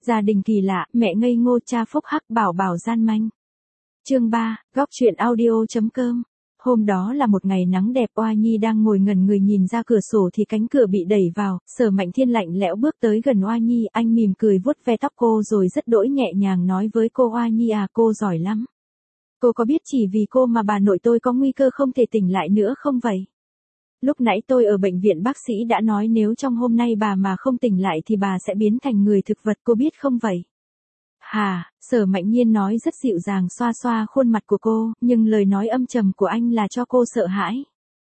Gia đình kỳ lạ, mẹ ngây ngô, cha phúc hắc, bảo bảo gian manh. Chương 3, góc truyện audio.com. Hôm đó là một ngày nắng đẹp, Oa Nhi đang ngồi ngẩn người nhìn ra cửa sổ thì cánh cửa bị đẩy vào, Sở Mạnh Thiên lạnh lẽo bước tới gần Oa Nhi, anh mỉm cười vuốt ve tóc cô rồi rất đỗi nhẹ nhàng nói với cô: Oa Nhi à, cô giỏi lắm. Cô có biết chỉ vì cô mà bà nội tôi có nguy cơ không thể tỉnh lại nữa không vậy? Lúc nãy tôi ở bệnh viện bác sĩ đã nói nếu trong hôm nay bà mà không tỉnh lại thì bà sẽ biến thành người thực vật, cô biết không vậy? Hà, Sở Mạnh Nhiên nói rất dịu dàng xoa xoa khuôn mặt của cô, nhưng lời nói âm trầm của anh là cho cô sợ hãi.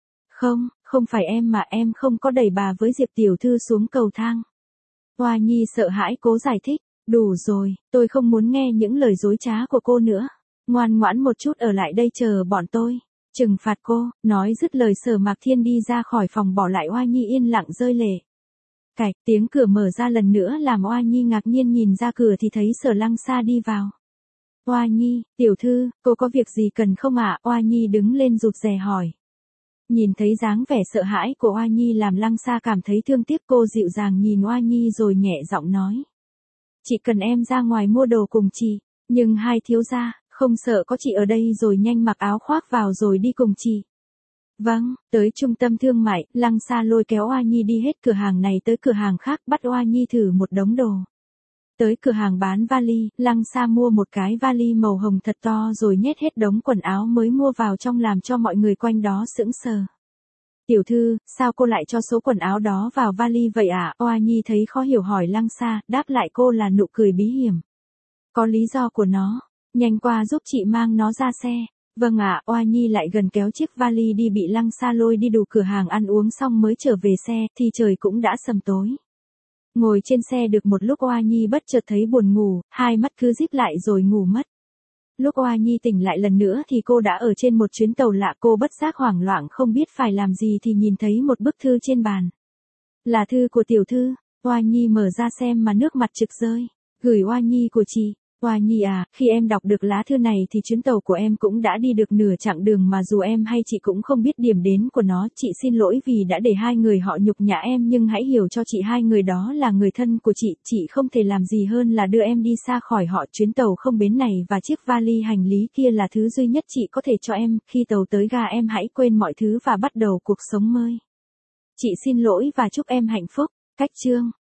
Không phải em mà em không có đẩy bà với Diệp tiểu thư xuống cầu thang. Oa Nhi sợ hãi cố giải thích, đủ rồi, tôi không muốn nghe những lời dối trá của cô nữa. Ngoan ngoãn một chút ở lại đây chờ bọn tôi. Trừng phạt cô, nói dứt lời Sở Mạc Thiên đi ra khỏi phòng bỏ lại Oa Nhi yên lặng rơi lệ. Cạch, tiếng cửa mở ra lần nữa làm Oa Nhi ngạc nhiên nhìn ra cửa thì thấy Sở Lăng Sa đi vào. Oa Nhi, tiểu thư, cô có việc gì cần không ạ? Oa Nhi đứng lên rụt rè hỏi. Nhìn thấy dáng vẻ sợ hãi của Oa Nhi làm Lăng Sa cảm thấy thương tiếc, cô dịu dàng nhìn Oa Nhi rồi nhẹ giọng nói. Chị cần em ra ngoài mua đồ cùng chị, nhưng hai thiếu gia, không sợ có chị ở đây rồi nhanh mặc áo khoác vào rồi đi cùng chị. Vâng, tới trung tâm thương mại, Lăng Sa lôi kéo Oa Nhi đi hết cửa hàng này tới cửa hàng khác, bắt Oa Nhi thử một đống đồ. Tới cửa hàng bán vali, Lăng Sa mua một cái vali màu hồng thật to rồi nhét hết đống quần áo mới mua vào trong làm cho mọi người quanh đó sững sờ. Tiểu thư, sao cô lại cho số quần áo đó vào vali vậy ạ? Oa Nhi thấy khó hiểu hỏi Lăng Sa, đáp lại cô là nụ cười bí hiểm. Có lý do của nó, nhanh qua giúp chị mang nó ra xe. Vâng ạ, Oa Nhi lại gần kéo chiếc vali đi, bị Lăng Sa lôi đi đủ cửa hàng ăn uống xong mới trở về xe, thì trời cũng đã sầm tối. Ngồi trên xe được một lúc Oa Nhi bất chợt thấy buồn ngủ, hai mắt cứ díp lại rồi ngủ mất. Lúc Oa Nhi tỉnh lại lần nữa thì cô đã ở trên một chuyến tàu lạ, cô bất giác hoảng loạn không biết phải làm gì thì nhìn thấy một bức thư trên bàn. Là thư của tiểu thư. Oa Nhi mở ra xem mà nước mặt trực rơi. Gửi Oa Nhi của chị. Oa Nhi à, khi em đọc được lá thư này thì chuyến tàu của em cũng đã đi được nửa chặng đường mà dù em hay chị cũng không biết điểm đến của nó. Chị xin lỗi vì đã để hai người họ nhục nhã em, nhưng hãy hiểu cho chị hai người đó là người thân của chị không thể làm gì hơn là đưa em đi xa khỏi họ. Chuyến tàu không bến này và chiếc vali hành lý kia là thứ duy nhất chị có thể cho em, khi tàu tới ga em hãy quên mọi thứ và bắt đầu cuộc sống mới. Chị xin lỗi và chúc em hạnh phúc. Cách chương